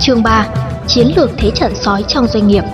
Chương 3. Chiến lược thế trận sói trong doanh nghiệp.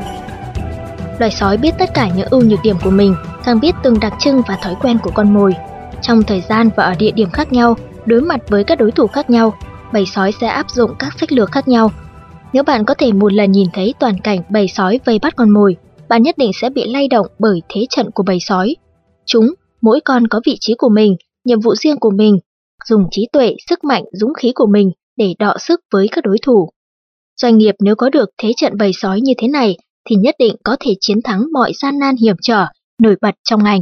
Loài sói biết tất cả những ưu nhược điểm của mình, càng biết từng đặc trưng và thói quen của con mồi. Trong thời gian và ở địa điểm khác nhau, đối mặt với các đối thủ khác nhau, bầy sói sẽ áp dụng các sách lược khác nhau. Nếu bạn có thể một lần nhìn thấy toàn cảnh bầy sói vây bắt con mồi, bạn nhất định sẽ bị lay động bởi thế trận của bầy sói. Chúng, mỗi con có vị trí của mình, nhiệm vụ riêng của mình, dùng trí tuệ, sức mạnh, dũng khí của mình để đọ sức với các đối thủ. Doanh nghiệp nếu có được thế trận bầy sói như thế này thì nhất định có thể chiến thắng mọi gian nan hiểm trở, nổi bật trong ngành.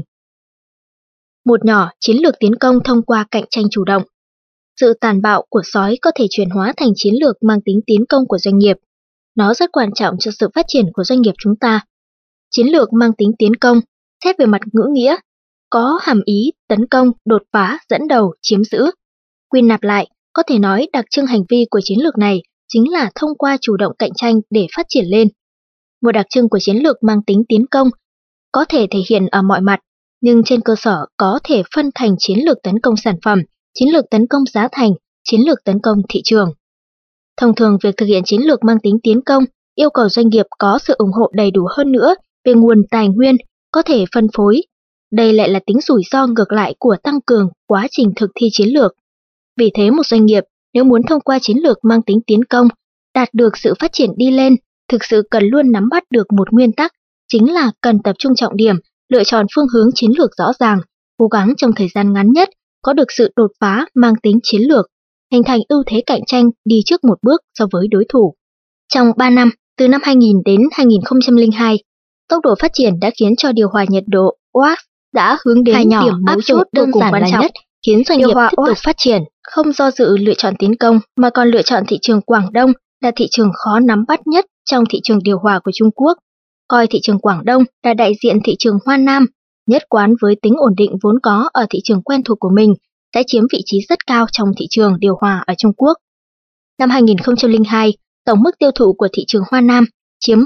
Một nhỏ, chiến lược tiến công thông qua cạnh tranh chủ động. Sự tàn bạo của sói có thể chuyển hóa thành chiến lược mang tính tiến công của doanh nghiệp. Nó rất quan trọng cho sự phát triển của doanh nghiệp chúng ta. Chiến lược mang tính tiến công, xét về mặt ngữ nghĩa, có hàm ý tấn công, đột phá, dẫn đầu, chiếm giữ. Quy nạp lại, có thể nói đặc trưng hành vi của chiến lược này chính là thông qua chủ động cạnh tranh để phát triển lên. Một đặc trưng của chiến lược mang tính tiến công có thể thể hiện ở mọi mặt, nhưng trên cơ sở có thể phân thành chiến lược tấn công sản phẩm, chiến lược tấn công giá thành, chiến lược tấn công thị trường. Thông thường việc thực hiện chiến lược mang tính tiến công yêu cầu doanh nghiệp có sự ủng hộ đầy đủ hơn nữa về nguồn tài nguyên có thể phân phối. Đây lại là tính rủi ro ngược lại của tăng cường quá trình thực thi chiến lược. Vì thế một doanh nghiệp nếu muốn thông qua chiến lược mang tính tiến công đạt được sự phát triển đi lên, thực sự cần luôn nắm bắt được một nguyên tắc, chính là cần tập trung trọng điểm, lựa chọn phương hướng chiến lược rõ ràng, cố gắng trong thời gian ngắn nhất có được sự đột phá mang tính chiến lược, hình thành ưu thế cạnh tranh đi trước một bước so với đối thủ. Trong 3 năm, từ năm 2000 đến 2002, tốc độ phát triển đã khiến cho điều hòa nhiệt độ OAX đã hướng đến điểm mấu chốt đơn giản quan trọng, khiến doanh nghiệp tiếp tục phát triển, không do dự lựa chọn tiến công mà còn lựa chọn thị trường Quảng Đông là thị trường khó nắm bắt nhất trong thị trường điều hòa của Trung Quốc, coi thị trường Quảng Đông là đại diện thị trường Hoa Nam, nhất quán với tính ổn định vốn có ở thị trường quen thuộc của mình, sẽ chiếm vị trí rất cao trong thị trường điều hòa ở Trung Quốc. Năm 2002, tổng mức tiêu thụ của thị trường Hoa Nam chiếm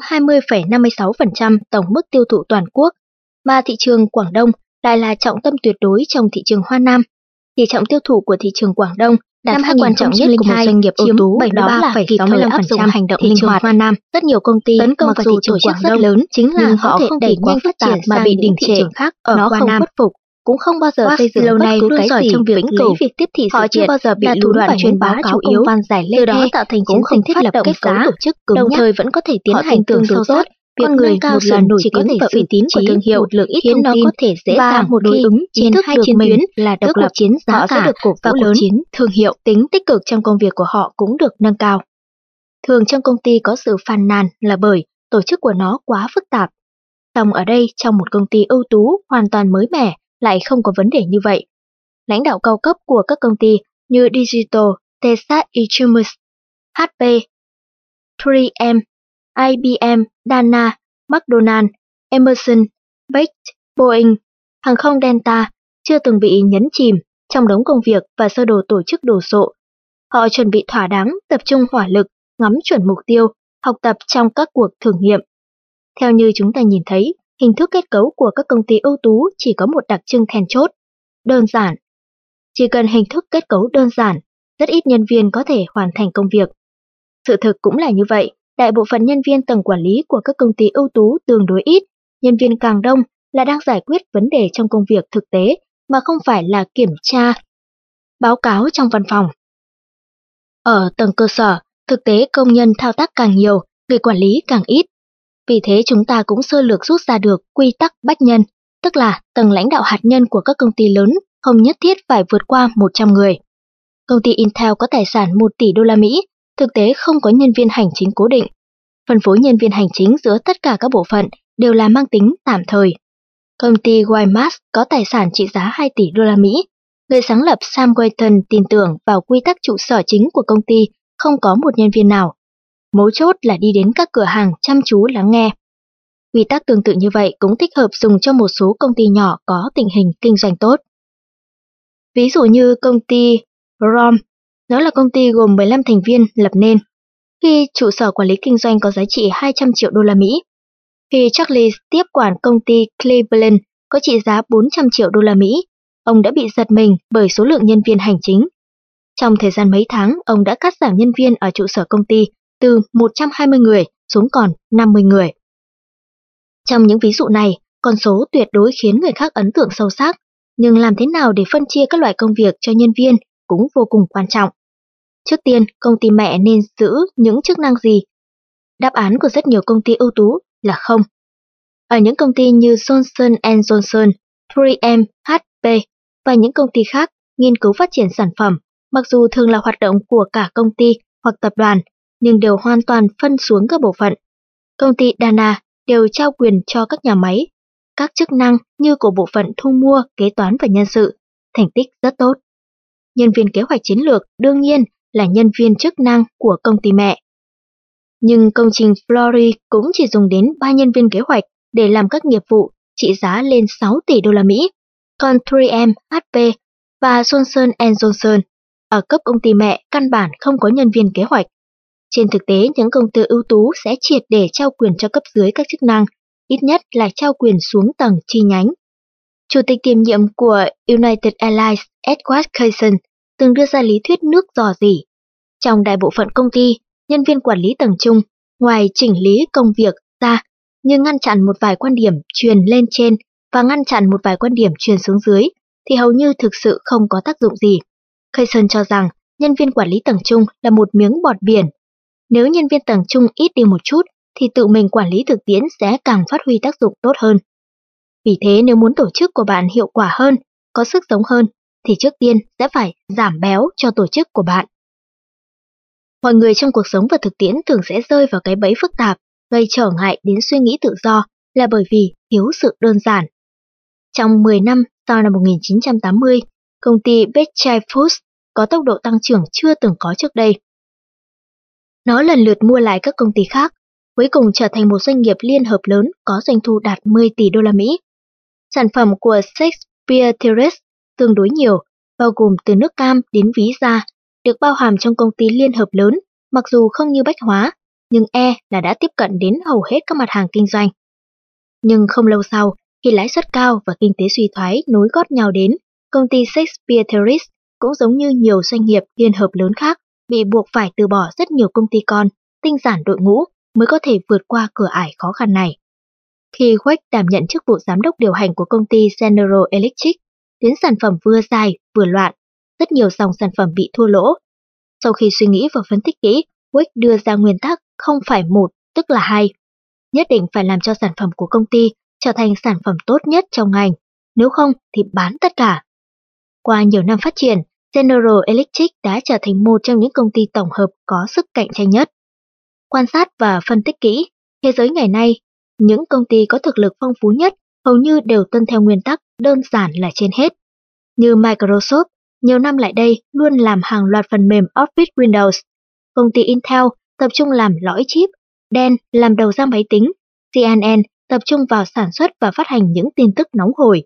20,56% tổng mức tiêu thụ toàn quốc, mà thị trường Quảng Đông lại là trọng tâm tuyệt đối trong thị trường Hoa Nam. Tỷ trọng tiêu thụ của thị trường Quảng Đông đạt mức quan trọng nhất của một doanh nghiệp ưu tú, đó là kịp thời áp dụng hành động linh hoạt. Hoa Nam, rất nhiều công ty tấn công vào thị trường Quảng Đông lớn, chính là họ không đẩy nhanh phát triển mà bị đình trệ khác ở Hoa Nam, khuất phục, cũng không bao giờ xây dựng lâu nay luôn giỏi trong việc lấy việc tiếp thị sự kiện, họ chưa bao giờ bị thủ đoạn truyền bá chủ yếu van giải lê đó tạo thành cũng không thiết lập kết giá, tổ chức đồng thời vẫn có thể tiến hành tưởng sâu tốt. Việc nâng cao sự nổi tiếng và uy tín của thương hiệu được ít khiến nó có thể dễ dàng một đối ứng trên hai chiến tuyến là độc lập chiến giá cả được cổ vũ lớn, thương hiệu, tính tích cực trong công việc của họ cũng được nâng cao. Thường trong công ty có sự phàn nàn là bởi tổ chức của nó quá phức tạp. Song ở đây trong một công ty ưu tú hoàn toàn mới mẻ lại không có vấn đề như vậy. Lãnh đạo cao cấp của các công ty như Digital, Texas Instruments, HP, 3M, IBM, Dana, McDonald, Emerson, Bates, Boeing, hàng không Delta chưa từng bị nhấn chìm trong đống công việc và sơ đồ tổ chức đồ sộ. Họ chuẩn bị thỏa đáng, tập trung hỏa lực, ngắm chuẩn mục tiêu, học tập trong các cuộc thử nghiệm. Theo như chúng ta nhìn thấy, hình thức kết cấu của các công ty ưu tú chỉ có một đặc trưng then chốt, đơn giản. Chỉ cần hình thức kết cấu đơn giản, rất ít nhân viên có thể hoàn thành công việc. Sự thực cũng là như vậy. Đại bộ phận nhân viên tầng quản lý của các công ty ưu tú tương đối ít, nhân viên càng đông là đang giải quyết vấn đề trong công việc thực tế mà không phải là kiểm tra, báo cáo trong văn phòng. Ở tầng cơ sở, thực tế công nhân thao tác càng nhiều, người quản lý càng ít. Vì thế chúng ta cũng sơ lược rút ra được quy tắc bách nhân, tức là tầng lãnh đạo hạt nhân của các công ty lớn không nhất thiết phải vượt qua 100 người. Công ty Intel có tài sản 1 tỷ đô la Mỹ, thực tế không có nhân viên hành chính cố định. Phân phối nhân viên hành chính giữa tất cả các bộ phận đều là mang tính tạm thời. Công ty Wimax có tài sản trị giá 2 tỷ đô la Mỹ. Người sáng lập Sam Walton tin tưởng vào quy tắc trụ sở chính của công ty không có một nhân viên nào. Mấu chốt là đi đến các cửa hàng chăm chú lắng nghe. Quy tắc tương tự như vậy cũng thích hợp dùng cho một số công ty nhỏ có tình hình kinh doanh tốt. Ví dụ như công ty ROM, nó là công ty gồm 15 thành viên lập nên. Khi trụ sở quản lý kinh doanh có giá trị 200 triệu đô la Mỹ. Khi Charles tiếp quản công ty Cleveland có trị giá 400 triệu đô la Mỹ, ông đã bị giật mình bởi số lượng nhân viên hành chính. Trong thời gian mấy tháng, ông đã cắt giảm nhân viên ở trụ sở công ty từ 120 người xuống còn 50 người. Trong những ví dụ này, con số tuyệt đối khiến người khác ấn tượng sâu sắc, nhưng làm thế nào để phân chia các loại công việc cho nhân viên cũng vô cùng quan trọng. Trước tiên, công ty mẹ nên giữ những chức năng gì? Đáp án của rất nhiều công ty ưu tú là không. Ở những công ty như Johnson Johnson, 3M, HP và những công ty khác, nghiên cứu phát triển sản phẩm, mặc dù thường là hoạt động của cả công ty hoặc tập đoàn, nhưng đều hoàn toàn phân xuống các bộ phận. Công ty Dana đều trao quyền cho các nhà máy, các chức năng như của bộ phận thu mua, kế toán và nhân sự, thành tích rất tốt. Nhân viên kế hoạch chiến lược đương nhiên là nhân viên chức năng của công ty mẹ. Nhưng công trình Flory cũng chỉ dùng đến 3 nhân viên kế hoạch để làm các nghiệp vụ trị giá lên 6 tỷ đô la Mỹ, còn 3M, HP và Johnson Johnson ở cấp công ty mẹ căn bản không có nhân viên kế hoạch. Trên thực tế, những công ty ưu tú sẽ triệt để trao quyền cho cấp dưới các chức năng, ít nhất là trao quyền xuống tầng chi nhánh. Chủ tịch kiêm nhiệm của United Airlines Edward Keyson từng đưa ra lý thuyết nước rò rỉ. Trong đại bộ phận công ty, nhân viên quản lý tầng trung, ngoài chỉnh lý công việc ra, như ngăn chặn một vài quan điểm truyền lên trên và ngăn chặn một vài quan điểm truyền xuống dưới, thì hầu như thực sự không có tác dụng gì. Keyson cho rằng nhân viên quản lý tầng trung là một miếng bọt biển. Nếu nhân viên tầng trung ít đi một chút, thì tự mình quản lý thực tiễn sẽ càng phát huy tác dụng tốt hơn. Vì thế nếu muốn tổ chức của bạn hiệu quả hơn, có sức sống hơn, thì trước tiên sẽ phải giảm béo cho tổ chức của bạn. Mọi người trong cuộc sống và thực tiễn thường sẽ rơi vào cái bẫy phức tạp, gây trở ngại đến suy nghĩ tự do là bởi vì thiếu sự đơn giản. Trong 10 năm sau năm 1980, công ty Berkshire Foods có tốc độ tăng trưởng chưa từng có trước đây. Nó lần lượt mua lại các công ty khác, cuối cùng trở thành một doanh nghiệp liên hợp lớn có doanh thu đạt 10 tỷ đô la Mỹ. Sản phẩm của Shakespeare Terrace tương đối nhiều, bao gồm từ nước cam đến ví da, được bao hàm trong công ty liên hợp lớn, mặc dù không như Bách Hóa, nhưng là đã tiếp cận đến hầu hết các mặt hàng kinh doanh. Nhưng không lâu sau, khi lãi suất cao và kinh tế suy thoái nối gót nhau đến, công ty Shakespeare Terrace cũng giống như nhiều doanh nghiệp liên hợp lớn khác, bị buộc phải từ bỏ rất nhiều công ty con, tinh giản đội ngũ mới có thể vượt qua cửa ải khó khăn này. Khi Weck đảm nhận chức vụ giám đốc điều hành của công ty General Electric, đến sản phẩm vừa dài vừa loạn, rất nhiều dòng sản phẩm bị thua lỗ. Sau khi suy nghĩ và phân tích kỹ, Weck đưa ra nguyên tắc không phải một, tức là hai. Nhất định phải làm cho sản phẩm của công ty trở thành sản phẩm tốt nhất trong ngành, nếu không thì bán tất cả. Qua nhiều năm phát triển, General Electric đã trở thành một trong những công ty tổng hợp có sức cạnh tranh nhất. Quan sát và phân tích kỹ, thế giới ngày nay, những công ty có thực lực phong phú nhất hầu như đều tuân theo nguyên tắc đơn giản là trên hết. Như Microsoft, nhiều năm lại đây luôn làm hàng loạt phần mềm Office Windows. Công ty Intel tập trung làm lõi chip, Dell làm đầu ra máy tính, CNN tập trung vào sản xuất và phát hành những tin tức nóng hổi.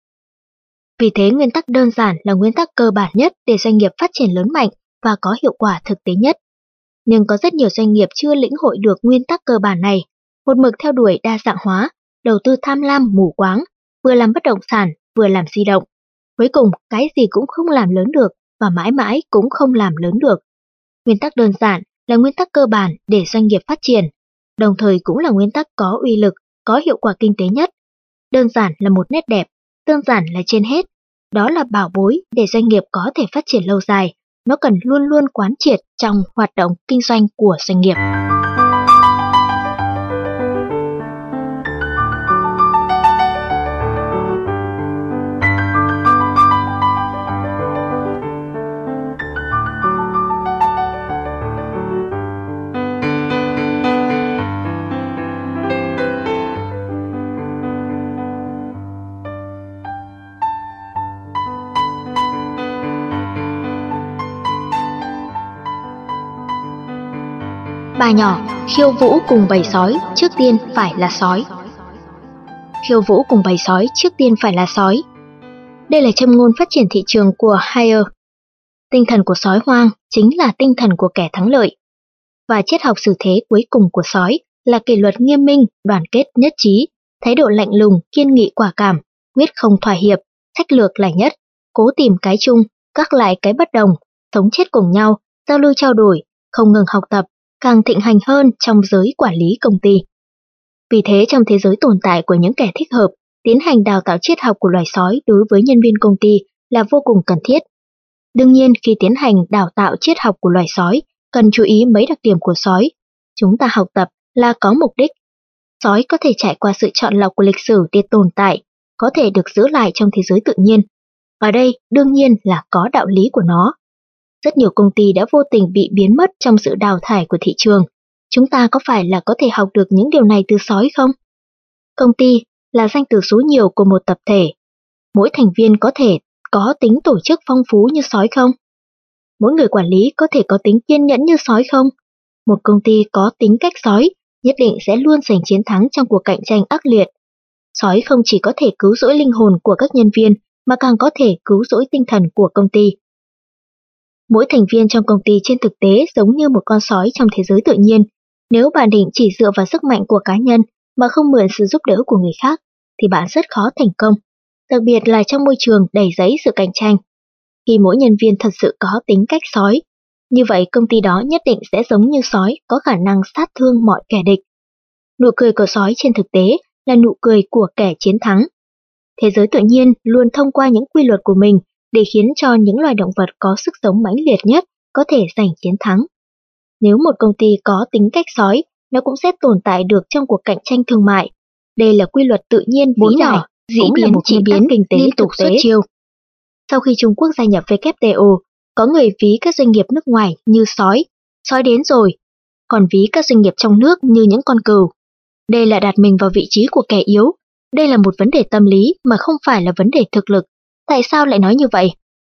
Vì thế nguyên tắc đơn giản là nguyên tắc cơ bản nhất để doanh nghiệp phát triển lớn mạnh và có hiệu quả thực tế nhất. Nhưng có rất nhiều doanh nghiệp chưa lĩnh hội được nguyên tắc cơ bản này, một mực theo đuổi đa dạng hóa, đầu tư tham lam mù quáng, vừa làm bất động sản, vừa làm di động. Cuối cùng, cái gì cũng không làm lớn được và mãi mãi cũng không làm lớn được. Nguyên tắc đơn giản là nguyên tắc cơ bản để doanh nghiệp phát triển, đồng thời cũng là nguyên tắc có uy lực, có hiệu quả kinh tế nhất. Đơn giản là một nét đẹp, đơn giản là trên hết. Đó là bảo bối để doanh nghiệp có thể phát triển lâu dài. Nó cần luôn luôn quán triệt trong hoạt động kinh doanh của doanh nghiệp. Bà nhỏ, khiêu vũ cùng bầy sói, trước tiên phải là sói. Khiêu vũ cùng bầy sói, trước tiên phải là sói. Đây là châm ngôn phát triển thị trường của Haier. Tinh thần của sói hoang chính là tinh thần của kẻ thắng lợi. Và triết học xử thế cuối cùng của sói là kỷ luật nghiêm minh, đoàn kết nhất trí, thái độ lạnh lùng, kiên nghị quả cảm, quyết không thỏa hiệp, sách lược là nhất, cố tìm cái chung, gác lại cái bất đồng, sống chết cùng nhau, giao lưu trao đổi, không ngừng học tập, càng thịnh hành hơn trong giới quản lý công ty. Vì thế trong thế giới tồn tại của những kẻ thích hợp, tiến hành đào tạo triết học của loài sói đối với nhân viên công ty là vô cùng cần thiết. Đương nhiên khi tiến hành đào tạo triết học của loài sói, cần chú ý mấy đặc điểm của sói. Chúng ta học tập là có mục đích. Sói có thể trải qua sự chọn lọc của lịch sử để tồn tại, có thể được giữ lại trong thế giới tự nhiên. Ở đây đương nhiên là có đạo lý của nó. Rất nhiều công ty đã vô tình bị biến mất trong sự đào thải của thị trường. Chúng ta có phải là có thể học được những điều này từ sói không? Công ty là danh từ số nhiều của một tập thể. Mỗi thành viên có thể có tính tổ chức phong phú như sói không? Mỗi người quản lý có thể có tính kiên nhẫn như sói không? Một công ty có tính cách sói nhất định sẽ luôn giành chiến thắng trong cuộc cạnh tranh ác liệt. Sói không chỉ có thể cứu rỗi linh hồn của các nhân viên mà càng có thể cứu rỗi tinh thần của công ty. Mỗi thành viên trong công ty trên thực tế giống như một con sói trong thế giới tự nhiên. Nếu bạn định chỉ dựa vào sức mạnh của cá nhân mà không mượn sự giúp đỡ của người khác, thì bạn rất khó thành công, đặc biệt là trong môi trường đầy dẫy sự cạnh tranh. Khi mỗi nhân viên thật sự có tính cách sói, như vậy công ty đó nhất định sẽ giống như sói, có khả năng sát thương mọi kẻ địch. Nụ cười của sói trên thực tế là nụ cười của kẻ chiến thắng. Thế giới tự nhiên luôn thông qua những quy luật của mình để khiến cho những loài động vật có sức sống mãnh liệt nhất có thể giành chiến thắng. Nếu một công ty có tính cách sói, nó cũng sẽ tồn tại được trong cuộc cạnh tranh thương mại. Đây là quy luật tự nhiên vĩ đại, dĩ biến chỉ biến kinh tế tục xuất chiêu. Sau khi Trung Quốc gia nhập WTO, có người ví các doanh nghiệp nước ngoài như sói đến rồi, còn ví các doanh nghiệp trong nước như những con cừu. Đây là đặt mình vào vị trí của kẻ yếu. Đây là một vấn đề tâm lý mà không phải là vấn đề thực lực. Tại sao lại nói như vậy?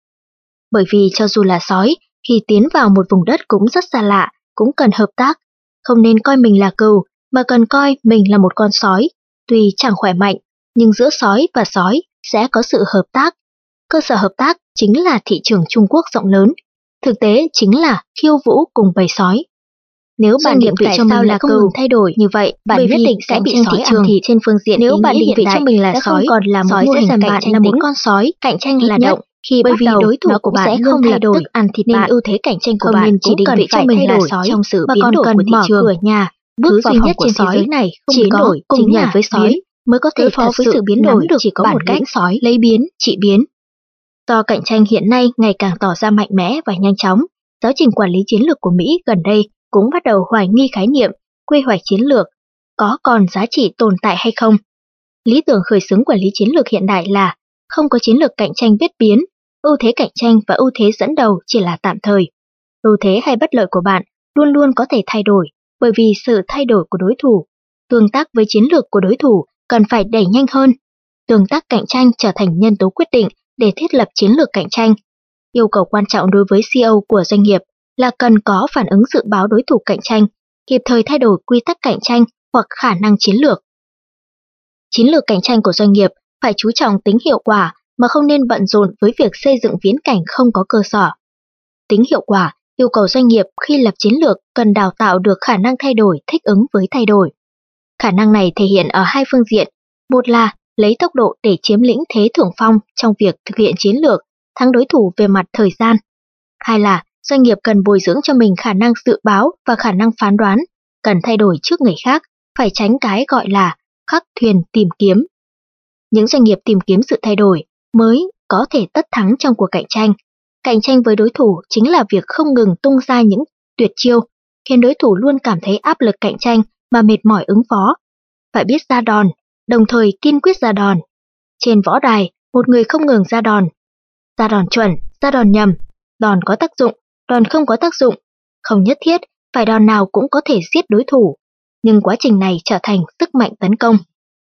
Bởi vì cho dù là sói, khi tiến vào một vùng đất cũng rất xa lạ, cũng cần hợp tác. Không nên coi mình là cừu, mà cần coi mình là một con sói. Tuy chẳng khỏe mạnh, nhưng giữa sói và sói sẽ có sự hợp tác. Cơ sở hợp tác chính là thị trường Trung Quốc rộng lớn. Thực tế chính là khiêu vũ cùng bầy sói. Nếu bạn định vị cho mình là cừu thay đổi như vậy, bạn nhất định sẽ bị sói ăn thịt trên phương diện. Nếu bạn định vị cho mình là sói, còn là một mô hình bạn là một con sói, cạnh tranh là động. Khi bởi vì đối thủ của bạn sẽ không lập tức ăn thịt bạn, nên ưu thế cạnh tranh của bạn chỉ định vị cho mình là sói trong sự biến đổi của thị trường. Cửa nhà, bước duy nhất trên thế giới này chỉ có cùng nhảy với sói mới có thể phó với sự biến đổi, chỉ có một cách sói lấy biến, trị biến. Do cạnh tranh hiện nay ngày càng tỏ ra mạnh mẽ và nhanh chóng, giáo trình quản lý chiến lược của Mỹ gần đây cũng bắt đầu hoài nghi khái niệm quy hoạch chiến lược có còn giá trị tồn tại hay không. Lý tưởng khởi xướng quản lý chiến lược hiện đại là không có chiến lược cạnh tranh biết biến, ưu thế cạnh tranh và ưu thế dẫn đầu chỉ là tạm thời. Ưu thế hay bất lợi của bạn luôn luôn có thể thay đổi, bởi vì sự thay đổi của đối thủ, tương tác với chiến lược của đối thủ cần phải đẩy nhanh hơn. Tương tác cạnh tranh trở thành nhân tố quyết định để thiết lập chiến lược cạnh tranh. Yêu cầu quan trọng đối với CEO của doanh nghiệp là cần có phản ứng dự báo đối thủ cạnh tranh, kịp thời thay đổi quy tắc cạnh tranh hoặc khả năng chiến lược. Chiến lược cạnh tranh của doanh nghiệp phải chú trọng tính hiệu quả mà không nên bận rộn với việc xây dựng viễn cảnh không có cơ sở. Tính hiệu quả yêu cầu doanh nghiệp khi lập chiến lược cần đào tạo được khả năng thay đổi thích ứng với thay đổi. Khả năng này thể hiện ở hai phương diện. Một là lấy tốc độ để chiếm lĩnh thế thượng phong trong việc thực hiện chiến lược, thắng đối thủ về mặt thời gian. Hai là doanh nghiệp cần bồi dưỡng cho mình khả năng dự báo và khả năng phán đoán, cần thay đổi trước người khác, phải tránh cái gọi là khắc thuyền tìm kiếm. Những doanh nghiệp tìm kiếm sự thay đổi mới có thể tất thắng trong cuộc cạnh tranh. Cạnh tranh với đối thủ chính là việc không ngừng tung ra những tuyệt chiêu, khiến đối thủ luôn cảm thấy áp lực cạnh tranh mà mệt mỏi ứng phó. Phải biết ra đòn, đồng thời kiên quyết ra đòn. Trên võ đài, một người không ngừng ra đòn chuẩn, ra đòn nhầm, đòn có tác dụng, đòn không có tác dụng. Không nhất thiết phải đòn nào cũng có thể giết đối thủ, nhưng quá trình này trở thành sức mạnh tấn công.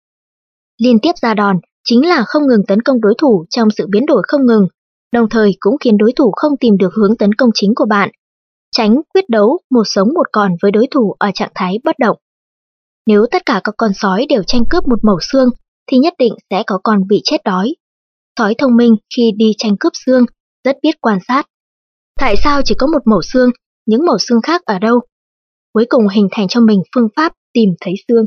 Liên tiếp ra đòn chính là không ngừng tấn công đối thủ trong sự biến đổi không ngừng, đồng thời cũng khiến đối thủ không tìm được hướng tấn công chính của bạn, tránh quyết đấu một sống một còn với đối thủ ở trạng thái bất động. Nếu tất cả các con sói đều tranh cướp một mẩu xương, thì nhất định sẽ có con bị chết đói. Sói thông minh khi đi tranh cướp xương, rất biết quan sát. Tại sao chỉ có một mẩu xương, những mẩu xương khác ở đâu? Cuối cùng hình thành cho mình phương pháp tìm thấy xương.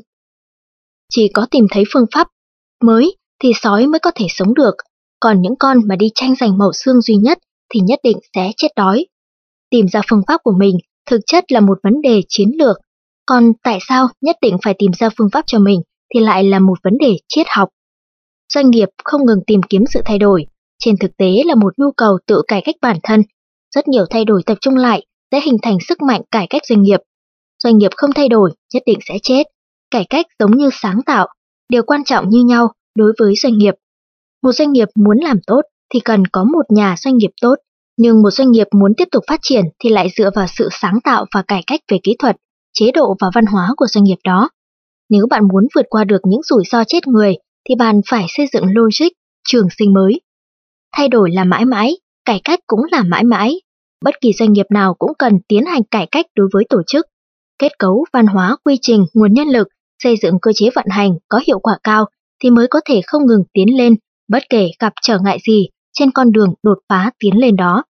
Chỉ có tìm thấy phương pháp mới thì sói mới có thể sống được, còn những con mà đi tranh giành mẩu xương duy nhất thì nhất định sẽ chết đói. Tìm ra phương pháp của mình thực chất là một vấn đề chiến lược. Còn tại sao nhất định phải tìm ra phương pháp cho mình thì lại là một vấn đề triết học. Doanh nghiệp không ngừng tìm kiếm sự thay đổi, trên thực tế là một nhu cầu tự cải cách bản thân. Rất nhiều thay đổi tập trung lại sẽ hình thành sức mạnh cải cách doanh nghiệp. Doanh nghiệp không thay đổi nhất định sẽ chết. Cải cách giống như sáng tạo, điều quan trọng như nhau đối với doanh nghiệp. Một doanh nghiệp muốn làm tốt thì cần có một nhà doanh nghiệp tốt, nhưng một doanh nghiệp muốn tiếp tục phát triển thì lại dựa vào sự sáng tạo và cải cách về kỹ thuật, chế độ và văn hóa của doanh nghiệp đó. Nếu bạn muốn vượt qua được những rủi ro chết người thì bạn phải xây dựng logic, trường sinh mới. Thay đổi là mãi mãi, cải cách cũng là mãi mãi. Bất kỳ doanh nghiệp nào cũng cần tiến hành cải cách đối với tổ chức, kết cấu, văn hóa, quy trình, nguồn nhân lực, xây dựng cơ chế vận hành có hiệu quả cao thì mới có thể không ngừng tiến lên, bất kể gặp trở ngại gì trên con đường đột phá tiến lên đó.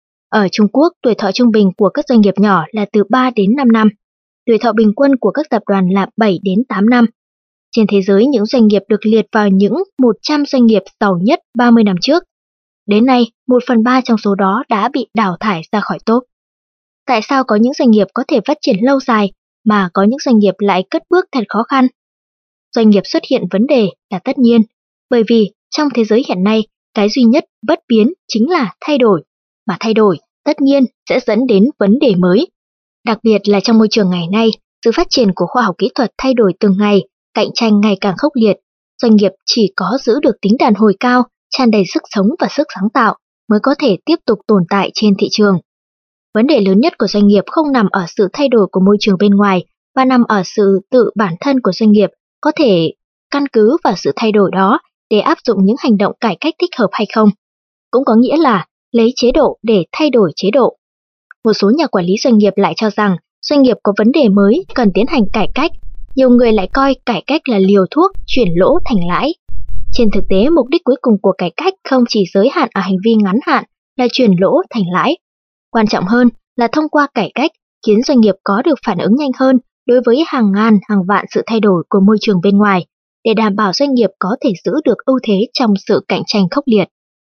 Ở Trung Quốc, tuổi thọ trung bình của các doanh nghiệp nhỏ là từ 3 đến 5 năm. Tuổi thọ bình quân của các tập đoàn là 7 đến 8 năm. Trên thế giới, những doanh nghiệp được liệt vào những 100 doanh nghiệp giàu nhất 30 năm trước. Đến nay, 1/3 trong số đó đã bị đào thải ra khỏi top. Tại sao có những doanh nghiệp có thể phát triển lâu dài mà có những doanh nghiệp lại cất bước thật khó khăn? Doanh nghiệp xuất hiện vấn đề là tất nhiên, bởi vì trong thế giới hiện nay, cái duy nhất bất biến chính là thay đổi, mà thay đổi tất nhiên sẽ dẫn đến vấn đề mới. Đặc biệt là trong môi trường ngày nay, sự phát triển của khoa học kỹ thuật thay đổi từng ngày, cạnh tranh ngày càng khốc liệt. Doanh nghiệp chỉ có giữ được tính đàn hồi cao, tràn đầy sức sống và sức sáng tạo mới có thể tiếp tục tồn tại trên thị trường. Vấn đề lớn nhất của doanh nghiệp không nằm ở sự thay đổi của môi trường bên ngoài, mà nằm ở sự tự bản thân của doanh nghiệp có thể căn cứ vào sự thay đổi đó để áp dụng những hành động cải cách thích hợp hay không. Cũng có nghĩa là lấy chế độ để thay đổi chế độ. Một số nhà quản lý doanh nghiệp lại cho rằng doanh nghiệp có vấn đề mới cần tiến hành cải cách. Nhiều người lại coi cải cách là liều thuốc chuyển lỗ thành lãi. Trên thực tế, mục đích cuối cùng của cải cách không chỉ giới hạn ở hành vi ngắn hạn là chuyển lỗ thành lãi. Quan trọng hơn là thông qua cải cách khiến doanh nghiệp có được phản ứng nhanh hơn đối với hàng ngàn hàng vạn sự thay đổi của môi trường bên ngoài, để đảm bảo doanh nghiệp có thể giữ được ưu thế trong sự cạnh tranh khốc liệt.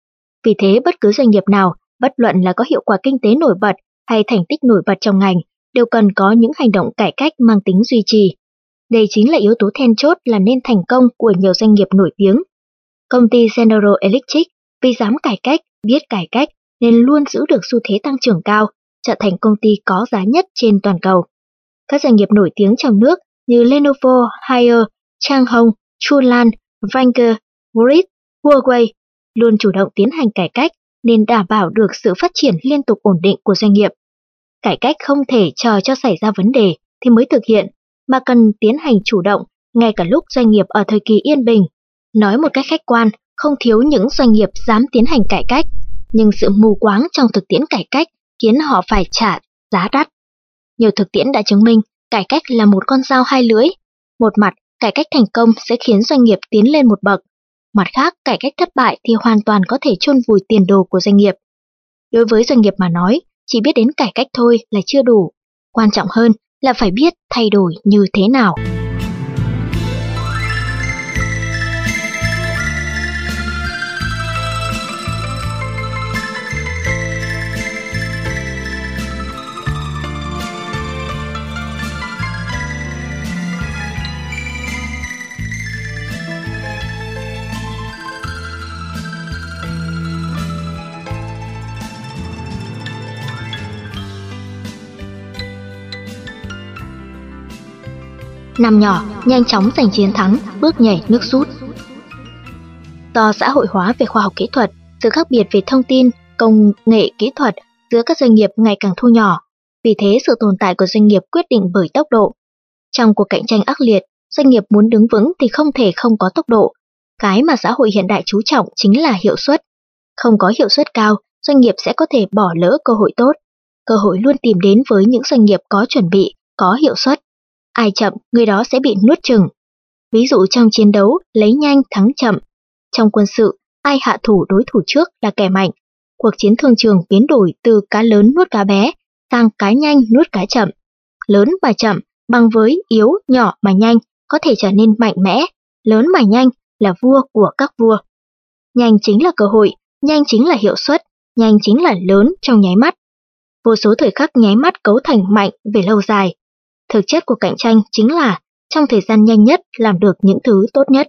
Vì thế, bất cứ doanh nghiệp nào, bất luận là có hiệu quả kinh tế nổi bật hay thành tích nổi bật trong ngành, đều cần có những hành động cải cách mang tính duy trì. Đây chính là yếu tố then chốt làm nên thành công của nhiều doanh nghiệp nổi tiếng. Công ty General Electric vì dám cải cách, biết cải cách nên luôn giữ được xu thế tăng trưởng cao, trở thành công ty có giá nhất trên toàn cầu. Các doanh nghiệp nổi tiếng trong nước như Lenovo, Haier, Changhong, Chulan, Vanke, Grid, Huawei luôn chủ động tiến hành cải cách nên đảm bảo được sự phát triển liên tục ổn định của doanh nghiệp. Cải cách không thể chờ cho xảy ra vấn đề thì mới thực hiện, mà cần tiến hành chủ động ngay cả lúc doanh nghiệp ở thời kỳ yên bình. Nói một cách khách quan, không thiếu những doanh nghiệp dám tiến hành cải cách, nhưng sự mù quáng trong thực tiễn cải cách khiến họ phải trả giá đắt. Nhiều thực tiễn đã chứng minh cải cách là một con dao hai lưỡi. Một mặt, cải cách thành công sẽ khiến doanh nghiệp tiến lên một bậc. Mặt khác, cải cách thất bại thì hoàn toàn có thể chôn vùi tiền đồ của doanh nghiệp. Đối với doanh nghiệp mà nói, chỉ biết đến cải cách thôi là chưa đủ. Quan trọng hơn là phải biết thay đổi như thế nào. Năm nhỏ, nhanh chóng giành chiến thắng, bước nhảy nước rút. Do xã hội hóa về khoa học kỹ thuật, sự khác biệt về thông tin, công nghệ kỹ thuật giữa các doanh nghiệp ngày càng thu nhỏ. Vì thế, sự tồn tại của doanh nghiệp quyết định bởi tốc độ. Trong cuộc cạnh tranh ác liệt, doanh nghiệp muốn đứng vững thì không thể không có tốc độ. Cái mà xã hội hiện đại chú trọng chính là hiệu suất. Không có hiệu suất cao, doanh nghiệp sẽ có thể bỏ lỡ cơ hội tốt. Cơ hội luôn tìm đến với những doanh nghiệp có chuẩn bị, có hiệu suất. Ai chậm, người đó sẽ bị nuốt chửng. Ví dụ trong chiến đấu, lấy nhanh thắng chậm. Trong quân sự, ai hạ thủ đối thủ trước là kẻ mạnh. Cuộc chiến thương trường biến đổi từ cá lớn nuốt cá bé sang cá nhanh nuốt cá chậm. Lớn mà chậm bằng với yếu, nhỏ mà nhanh có thể trở nên mạnh mẽ. Lớn mà nhanh là vua của các vua. Nhanh chính là cơ hội, nhanh chính là hiệu suất, nhanh chính là lớn trong nháy mắt. vô số thời khắc nháy mắt cấu thành mạnh về lâu dài. Thực chất của cạnh tranh chính là trong thời gian nhanh nhất làm được những thứ tốt nhất.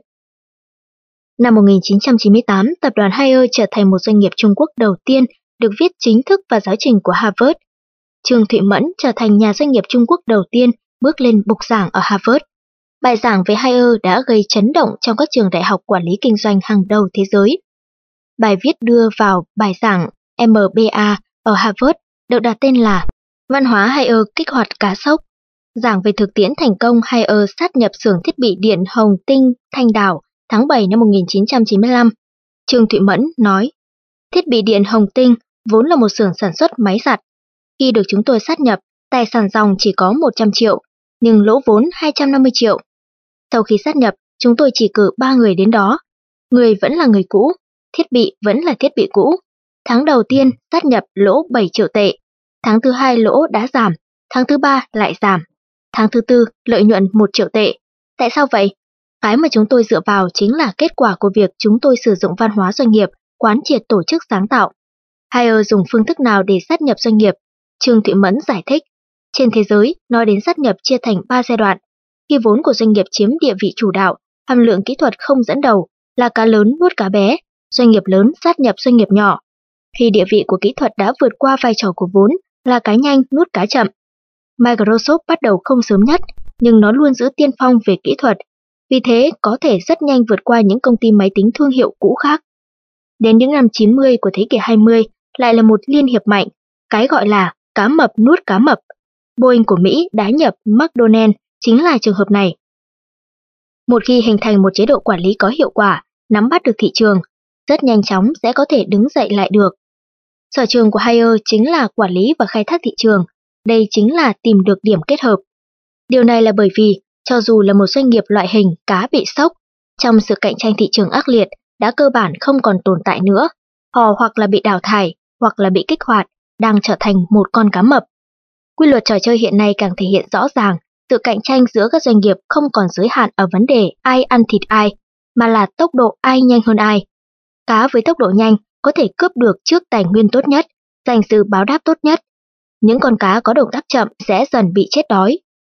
Năm 1998, tập đoàn Haier trở thành một doanh nghiệp Trung Quốc đầu tiên được viết chính thức vào giáo trình của Harvard. Trương Thụy Mẫn trở thành nhà doanh nghiệp Trung Quốc đầu tiên bước lên bục giảng ở Harvard. Bài giảng về Haier đã gây chấn động trong các trường đại học quản lý kinh doanh hàng đầu thế giới. Bài viết đưa vào bài giảng MBA ở Harvard được đặt tên là Văn hóa Haier kích hoạt cá sấu. Giảng về thực tiễn thành công Haier sát nhập xưởng thiết bị điện Hồng Tinh Thanh Đảo tháng 7 năm 1995. Trương Thụy Mẫn nói, thiết bị điện Hồng Tinh vốn là một xưởng sản xuất máy giặt. Khi được chúng tôi sát nhập, tài sản ròng chỉ có 100 triệu, nhưng lỗ vốn 250 triệu. Sau khi sát nhập, chúng tôi chỉ cử 3 người đến đó. Người vẫn là người cũ, thiết bị vẫn là thiết bị cũ. Tháng đầu tiên sát nhập lỗ 7 triệu tệ, tháng thứ 2 lỗ đã giảm, tháng thứ 3 lại giảm, tháng thứ 4 lợi nhuận 1 triệu tệ. Tại sao vậy? Cái mà chúng tôi dựa vào chính là kết quả của việc chúng tôi sử dụng văn hóa doanh nghiệp, quán triệt tổ chức sáng tạo. Haier dùng phương thức nào để sát nhập doanh nghiệp? Trương Thụy Mẫn giải thích. Trên thế giới, nói đến sát nhập chia thành 3 giai đoạn. Khi vốn của doanh nghiệp chiếm địa vị chủ đạo, hàm lượng kỹ thuật không dẫn đầu, là cá lớn nuốt cá bé, doanh nghiệp lớn sát nhập doanh nghiệp nhỏ. Khi địa vị của kỹ thuật đã vượt qua vai trò của vốn, là cá nhanh nuốt cá chậm. Microsoft bắt đầu không sớm nhất, nhưng nó luôn giữ tiên phong về kỹ thuật, vì thế có thể rất nhanh vượt qua những công ty máy tính thương hiệu cũ khác. Đến những năm 90 của thế kỷ 20, lại là một liên hiệp mạnh, cái gọi là cá mập nuốt cá mập. Boeing của Mỹ đã nhập McDonnell chính là trường hợp này. Một khi hình thành một chế độ quản lý có hiệu quả, nắm bắt được thị trường, rất nhanh chóng sẽ có thể đứng dậy lại được. Sở trường của Haier chính là quản lý và khai thác thị trường, đây chính là tìm được điểm kết hợp. Điều này là bởi vì, cho dù là một doanh nghiệp loại hình cá bị sốc, trong sự cạnh tranh thị trường ác liệt đã cơ bản không còn tồn tại nữa, họ hoặc là bị đào thải, hoặc là bị kích hoạt, đang trở thành một con cá mập. Quy luật trò chơi hiện nay càng thể hiện rõ ràng, sự cạnh tranh giữa các doanh nghiệp không còn giới hạn ở vấn đề ai ăn thịt ai, mà là tốc độ ai nhanh hơn ai. Cá với tốc độ nhanh có thể cướp được trước tài nguyên tốt nhất, giành sự báo đáp tốt nhất. Những con cá có động tác chậm sẽ dần bị chết đói.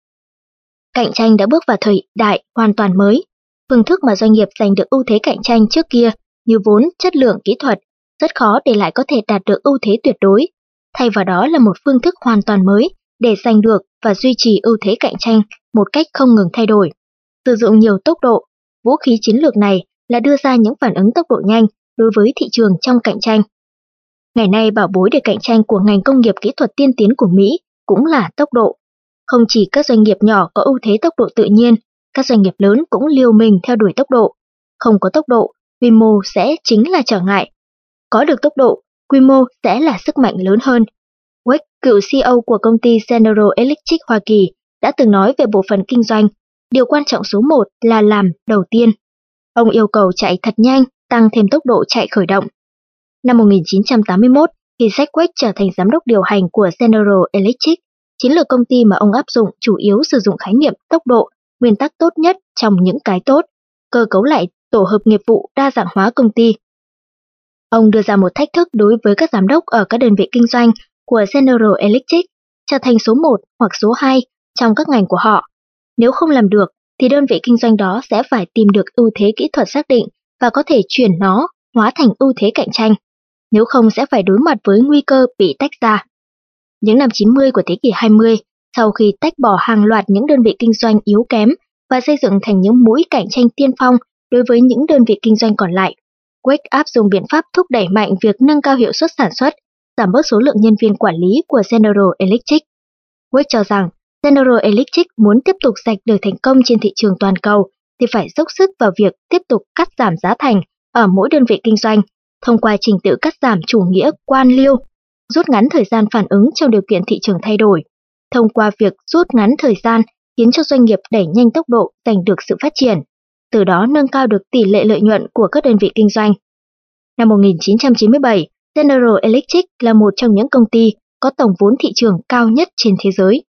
Cạnh tranh đã bước vào thời đại hoàn toàn mới. Phương thức mà doanh nghiệp giành được ưu thế cạnh tranh trước kia như vốn, chất lượng, kỹ thuật, rất khó để lại có thể đạt được ưu thế tuyệt đối. Thay vào đó là một phương thức hoàn toàn mới để giành được và duy trì ưu thế cạnh tranh một cách không ngừng thay đổi. Sử dụng nhiều tốc độ, vũ khí chiến lược này là đưa ra những phản ứng tốc độ nhanh đối với thị trường trong cạnh tranh. Ngày nay bảo bối để cạnh tranh của ngành công nghiệp kỹ thuật tiên tiến của Mỹ cũng là tốc độ. Không chỉ các doanh nghiệp nhỏ có ưu thế tốc độ tự nhiên, các doanh nghiệp lớn cũng liều mình theo đuổi tốc độ. Không có tốc độ, quy mô sẽ chính là trở ngại. Có được tốc độ, quy mô sẽ là sức mạnh lớn hơn. Wade, cựu CEO của công ty General Electric Hoa Kỳ, đã từng nói về bộ phận kinh doanh, điều quan trọng số 1 là làm đầu tiên. Ông yêu cầu chạy thật nhanh, tăng thêm tốc độ chạy khởi động. Năm 1981, khi Jack Welch trở thành giám đốc điều hành của General Electric, chiến lược công ty mà ông áp dụng chủ yếu sử dụng khái niệm tốc độ, nguyên tắc tốt nhất trong những cái tốt, cơ cấu lại tổ hợp nghiệp vụ đa dạng hóa công ty. Ông đưa ra một thách thức đối với các giám đốc ở các đơn vị kinh doanh của General Electric, trở thành số 1 hoặc số 2 trong các ngành của họ. Nếu không làm được, thì đơn vị kinh doanh đó sẽ phải tìm được ưu thế kỹ thuật xác định và có thể chuyển nó hóa thành ưu thế cạnh tranh. Nếu không sẽ phải đối mặt với nguy cơ bị tách ra. Những năm 90 của thế kỷ 20, sau khi tách bỏ hàng loạt những đơn vị kinh doanh yếu kém và xây dựng thành những mũi cạnh tranh tiên phong đối với những đơn vị kinh doanh còn lại, Wade áp dụng biện pháp thúc đẩy mạnh việc nâng cao hiệu suất sản xuất, giảm bớt số lượng nhân viên quản lý của General Electric. Wade cho rằng General Electric muốn tiếp tục giành được thành công trên thị trường toàn cầu thì phải dốc sức vào việc tiếp tục cắt giảm giá thành ở mỗi đơn vị kinh doanh thông qua trình tự cắt giảm chủ nghĩa quan liêu, rút ngắn thời gian phản ứng trong điều kiện thị trường thay đổi, thông qua việc rút ngắn thời gian khiến cho doanh nghiệp đẩy nhanh tốc độ giành được sự phát triển, từ đó nâng cao được tỷ lệ lợi nhuận của các đơn vị kinh doanh. Năm 1997, General Electric là một trong những công ty có tổng vốn thị trường cao nhất trên thế giới.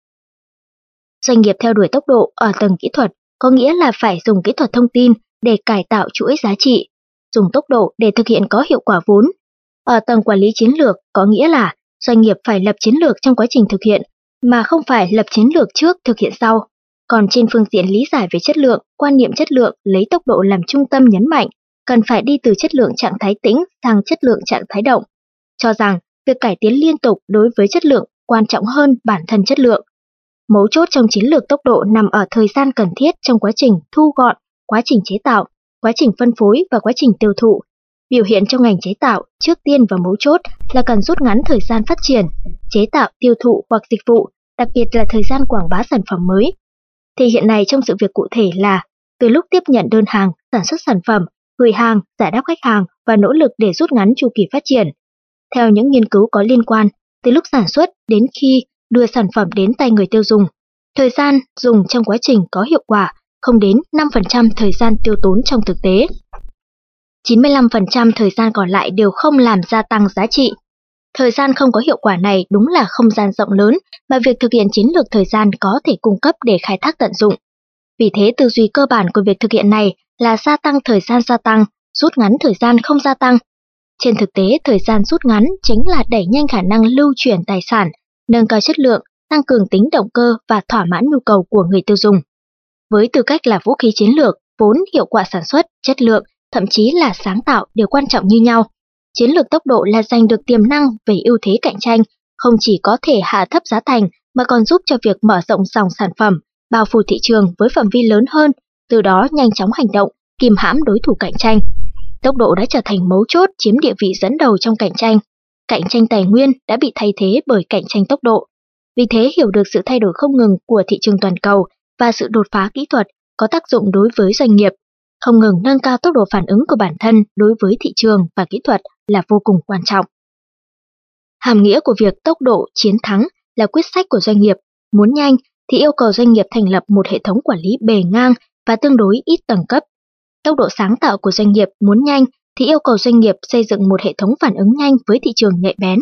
Doanh nghiệp theo đuổi tốc độ ở tầng kỹ thuật có nghĩa là phải dùng kỹ thuật thông tin để cải tạo chuỗi giá trị, dùng tốc độ để thực hiện có hiệu quả vốn. Ở tầng quản lý chiến lược có nghĩa là doanh nghiệp phải lập chiến lược trong quá trình thực hiện, mà không phải lập chiến lược trước thực hiện sau. Còn trên phương diện lý giải về chất lượng, quan niệm chất lượng lấy tốc độ làm trung tâm nhấn mạnh, cần phải đi từ chất lượng trạng thái tĩnh sang chất lượng trạng thái động, cho rằng việc cải tiến liên tục đối với chất lượng quan trọng hơn bản thân chất lượng. Mấu chốt trong chiến lược tốc độ nằm ở thời gian cần thiết trong quá trình thu gọn, quá trình chế tạo, quá trình phân phối và quá trình tiêu thụ. Biểu hiện trong ngành chế tạo, trước tiên và mấu chốt là cần rút ngắn thời gian phát triển, chế tạo, tiêu thụ hoặc dịch vụ, đặc biệt là thời gian quảng bá sản phẩm mới. Thì hiện nay trong sự việc cụ thể là từ lúc tiếp nhận đơn hàng, sản xuất sản phẩm, gửi hàng, giải đáp khách hàng và nỗ lực để rút ngắn chu kỳ phát triển. Theo những nghiên cứu có liên quan, từ lúc sản xuất đến khi đưa sản phẩm đến tay người tiêu dùng, thời gian dùng trong quá trình có hiệu quả không đến 5% thời gian tiêu tốn trong thực tế. 95% thời gian còn lại đều không làm gia tăng giá trị. Thời gian không có hiệu quả này đúng là không gian rộng lớn mà việc thực hiện chiến lược thời gian có thể cung cấp để khai thác tận dụng. Vì thế tư duy cơ bản của việc thực hiện này là gia tăng thời gian gia tăng, rút ngắn thời gian không gia tăng. Trên thực tế, thời gian rút ngắn chính là đẩy nhanh khả năng lưu chuyển tài sản, nâng cao chất lượng, tăng cường tính động cơ và thỏa mãn nhu cầu của người tiêu dùng. Với tư cách là vũ khí chiến lược, vốn hiệu quả sản xuất, chất lượng, thậm chí là sáng tạo đều quan trọng như nhau. Chiến lược tốc độ là giành được tiềm năng về ưu thế cạnh tranh, không chỉ có thể hạ thấp giá thành mà còn giúp cho việc mở rộng dòng sản phẩm, bao phủ thị trường với phạm vi lớn hơn, từ đó nhanh chóng hành động, kìm hãm đối thủ cạnh tranh. Tốc độ đã trở thành mấu chốt chiếm địa vị dẫn đầu trong cạnh tranh. Cạnh tranh tài nguyên đã bị thay thế bởi cạnh tranh tốc độ. Vì thế hiểu được sự thay đổi không ngừng của thị trường toàn cầu và sự đột phá kỹ thuật có tác dụng đối với doanh nghiệp. Không ngừng nâng cao tốc độ phản ứng của bản thân đối với thị trường và kỹ thuật là vô cùng quan trọng. Hàm nghĩa của việc tốc độ chiến thắng là quyết sách của doanh nghiệp. Muốn nhanh thì yêu cầu doanh nghiệp thành lập một hệ thống quản lý bề ngang và tương đối ít tầng cấp. Tốc độ sáng tạo của doanh nghiệp muốn nhanh thì yêu cầu doanh nghiệp xây dựng một hệ thống phản ứng nhanh với thị trường nhạy bén.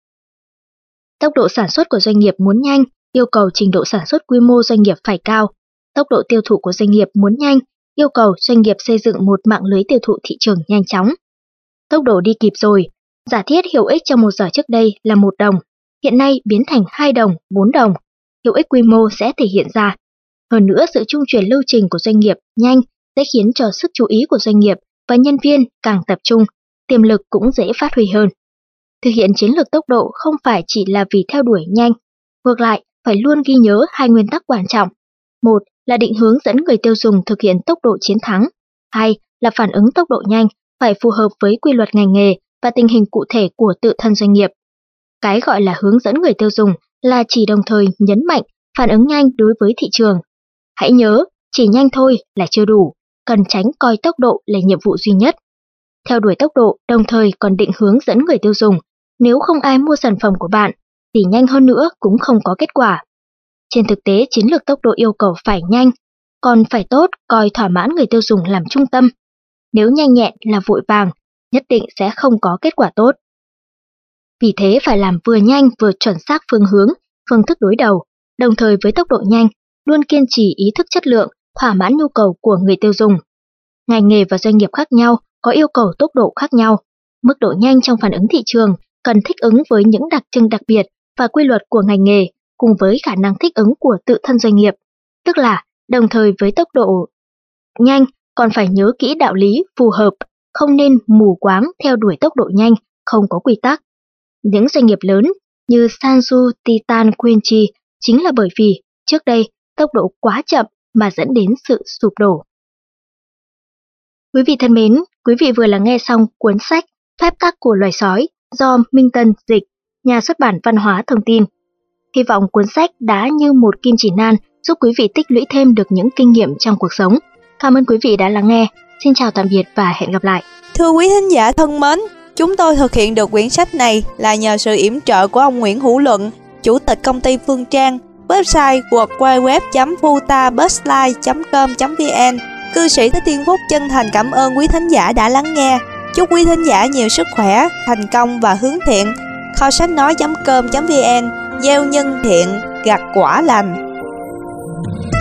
Tốc độ sản xuất của doanh nghiệp muốn nhanh yêu cầu trình độ sản xuất quy mô doanh nghiệp phải cao. Tốc độ tiêu thụ của doanh nghiệp muốn nhanh yêu cầu doanh nghiệp xây dựng một mạng lưới tiêu thụ thị trường nhanh chóng. Tốc độ đi kịp rồi, giả thiết hiệu ích trong 1 giờ trước đây là 1 đồng, hiện nay biến thành 2 đồng, 4 đồng. Hiệu ích quy mô sẽ thể hiện ra. Hơn nữa, sự trung chuyển lưu trình của doanh nghiệp nhanh sẽ khiến cho sức chú ý của doanh nghiệp và nhân viên càng tập trung, tiềm lực cũng dễ phát huy hơn. Thực hiện chiến lược tốc độ không phải chỉ là vì theo đuổi nhanh, ngược lại phải luôn ghi nhớ 2 nguyên tắc quan trọng. 1 là định hướng dẫn người tiêu dùng thực hiện tốc độ chiến thắng. 2 là phản ứng tốc độ nhanh phải phù hợp với quy luật ngành nghề và tình hình cụ thể của tự thân doanh nghiệp. Cái gọi là hướng dẫn người tiêu dùng là chỉ đồng thời nhấn mạnh phản ứng nhanh đối với thị trường. Hãy nhớ, chỉ nhanh thôi là chưa đủ, cần tránh coi tốc độ là nhiệm vụ duy nhất. Theo đuổi tốc độ đồng thời còn định hướng dẫn người tiêu dùng, nếu không ai mua sản phẩm của bạn, thì nhanh hơn nữa cũng không có kết quả. Trên thực tế, chiến lược tốc độ yêu cầu phải nhanh, còn phải tốt coi thỏa mãn người tiêu dùng làm trung tâm. Nếu nhanh nhẹn là vội vàng, nhất định sẽ không có kết quả tốt. Vì thế phải làm vừa nhanh vừa chuẩn xác phương hướng, phương thức đối đầu, đồng thời với tốc độ nhanh, luôn kiên trì ý thức chất lượng, thỏa mãn nhu cầu của người tiêu dùng. Ngành nghề và doanh nghiệp khác nhau có yêu cầu tốc độ khác nhau. Mức độ nhanh trong phản ứng thị trường cần thích ứng với những đặc trưng đặc biệt và quy luật của ngành nghề, cùng với khả năng thích ứng của tự thân doanh nghiệp. Tức là, đồng thời với tốc độ nhanh, còn phải nhớ kỹ đạo lý phù hợp, không nên mù quáng theo đuổi tốc độ nhanh, không có quy tắc. Những doanh nghiệp lớn như Sansu, Titan, Quincy chính là bởi vì trước đây tốc độ quá chậm mà dẫn đến sự sụp đổ. Quý vị thân mến, quý vị vừa lắng nghe xong cuốn sách Phép tắc của loài sói do Minh Tân dịch, nhà xuất bản Văn hóa Thông tin. Hy vọng cuốn sách đã như một kim chỉ nan giúp quý vị tích lũy thêm được những kinh nghiệm trong cuộc sống. Cảm ơn quý vị đã lắng nghe. Xin chào tạm biệt và hẹn gặp lại. Thưa quý thính giả thân mến, chúng tôi thực hiện được quyển sách này là nhờ sự yểm trợ của ông Nguyễn Hữu Luận, Chủ tịch công ty Phương Trang, website www.futabusline.com.vn. Cư sĩ Thích Thiên Phúc chân thành cảm ơn quý thính giả đã lắng nghe. Chúc quý thính giả nhiều sức khỏe, thành công và hướng thiện. Kho sách nói.com.vn, gieo nhân thiện, gặt quả lành.